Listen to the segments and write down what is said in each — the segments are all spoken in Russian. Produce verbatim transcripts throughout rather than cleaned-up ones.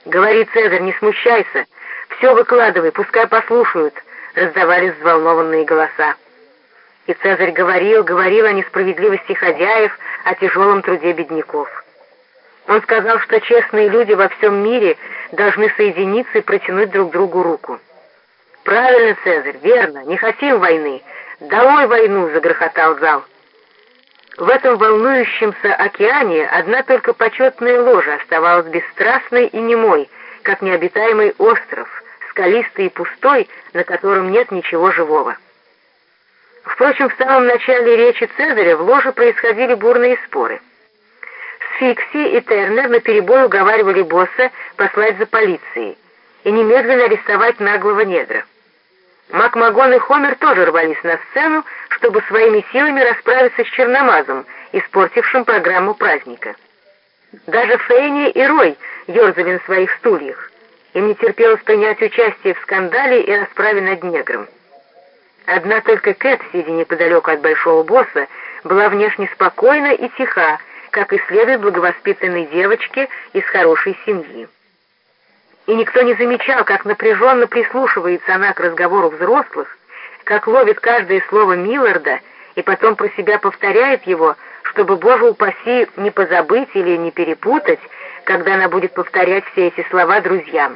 «Говори, Цезарь, не смущайся, все выкладывай, пускай послушают», — раздавались взволнованные голоса. И Цезарь говорил, говорил о несправедливости хозяев, о тяжелом труде бедняков. Он сказал, что честные люди во всем мире должны соединиться и протянуть друг другу руку. «Правильно, Цезарь, верно, не хотим войны. Долой войну!» — загрохотал зал. В этом волнующемся океане одна только почетная ложа оставалась бесстрастной и немой, как необитаемый остров, скалистый и пустой, на котором нет ничего живого. Впрочем, в самом начале речи Цезаря в ложе происходили бурные споры. Сфикси и Тернер наперебой уговаривали босса послать за полицией и немедленно арестовать наглого негра. Макмагон и Хомер тоже рвались на сцену, чтобы своими силами расправиться с черномазом, испортившим программу праздника. Даже Фейни и Рой ерзали на своих стульях. Им не терпелось принять участие в скандале и расправе над негром. Одна только Кэт, сидя неподалеку от большого босса, была внешне спокойна и тиха, как и следует благовоспитанной девочке из хорошей семьи. И никто не замечал, как напряженно прислушивается она к разговору взрослых, как ловит каждое слово Милларда и потом про себя повторяет его, чтобы, Боже упаси, не позабыть или не перепутать, когда она будет повторять все эти слова друзьям.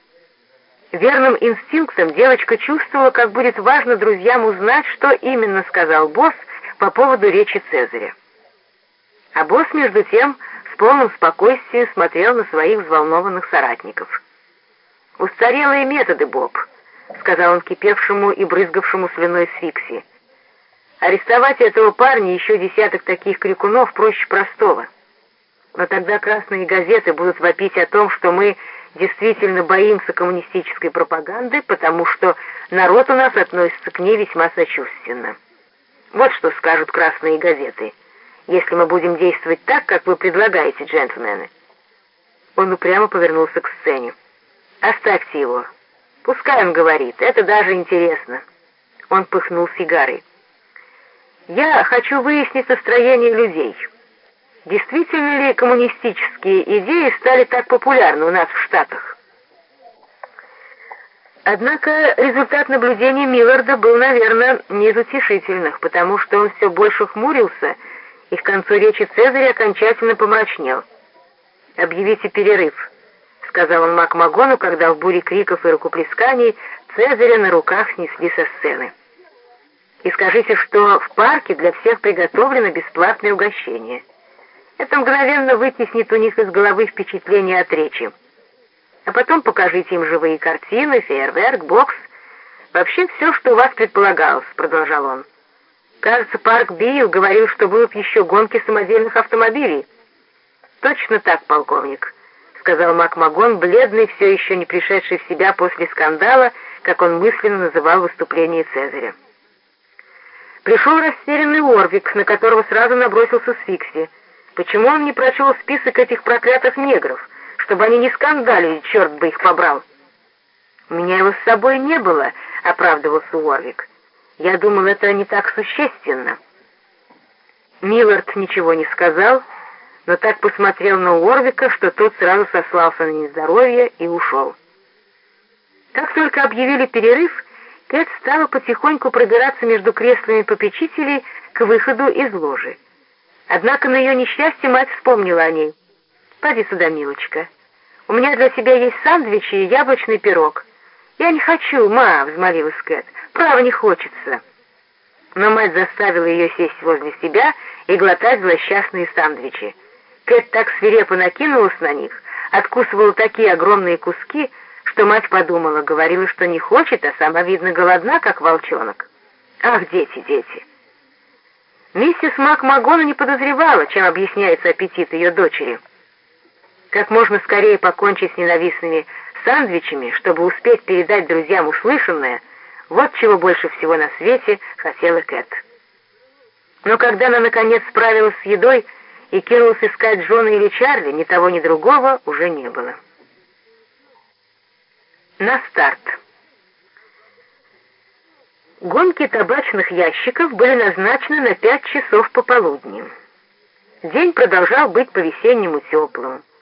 Верным инстинктом девочка чувствовала, как будет важно друзьям узнать, что именно сказал босс по поводу речи Цезаря. А босс, между тем, с полным спокойствием смотрел на своих взволнованных соратников. «Устарелые методы, Боб», — сказал он кипевшему и брызгавшему слюной Сфикси. «Арестовать этого парня и еще десяток таких крикунов проще простого. Но тогда красные газеты будут вопить о том, что мы действительно боимся коммунистической пропаганды, потому что народ у нас относится к ней весьма сочувственно. Вот что скажут красные газеты, если мы будем действовать так, как вы предлагаете, джентльмены». Он упрямо повернулся к сцене. «Оставьте его. Пускай он говорит, это даже интересно». Он пыхнул сигарой. «Я хочу выяснить настроение людей. Действительно ли коммунистические идеи стали так популярны у нас в Штатах?» Однако результат наблюдений Милларда был, наверное, не из утешительных, потому что он все больше хмурился и к концу речи Цезаря окончательно помрачнел. «Объявите перерыв», — сказал он Макмагону, когда в буре криков и рукоплесканий Цезаря на руках снесли со сцены. «И скажите, что в парке для всех приготовлено бесплатное угощение. Это мгновенно вытеснит у них из головы впечатление от речи. А потом покажите им живые картины, фейерверк, бокс. Вообще все, что у вас предполагалось», — продолжал он. «Кажется, парк Билл говорил, что будут еще гонки самодельных автомобилей». «Точно так, полковник», — сказал Макмагон, бледный, все еще не пришедший в себя после скандала, как он мысленно называл выступление Цезаря. Пришел растерянный Уорвик, на которого сразу набросился Сфикси. Почему он не прочел список этих проклятых негров, чтобы они не скандалили, черт бы их побрал? «У меня его с собой не было», — оправдывался Уорвик. «Я думал, это не так существенно». Миллард ничего не сказал, но так посмотрел на Уорвика, что тот сразу сослался на нездоровье и ушел. Как только объявили перерыв, Кэт стала потихоньку пробираться между креслами попечителей к выходу из ложи. Однако на ее несчастье мать вспомнила о ней. «Поди сюда, милочка. У меня для тебя есть сэндвичи и яблочный пирог». «Я не хочу, ма», — взмолилась Кэт. «Право не хочется». Но мать заставила ее сесть возле себя и глотать злосчастные сэндвичи. Кэт так свирепо накинулась на них, откусывала такие огромные куски, что мать подумала, говорила, что не хочет, а сама, видно, голодна, как волчонок. Ах, дети, дети! Миссис Макмагона не подозревала, чем объясняется аппетит ее дочери. Как можно скорее покончить с ненавистными сэндвичами, чтобы успеть передать друзьям услышанное, вот чего больше всего на свете хотела Кэт. Но когда она наконец справилась с едой и кинулась искать Джона или Чарли, ни того, ни другого уже не было. На старт. Гонки табачных ящиков были назначены на пять часов пополудни. День продолжал быть по-весеннему теплым.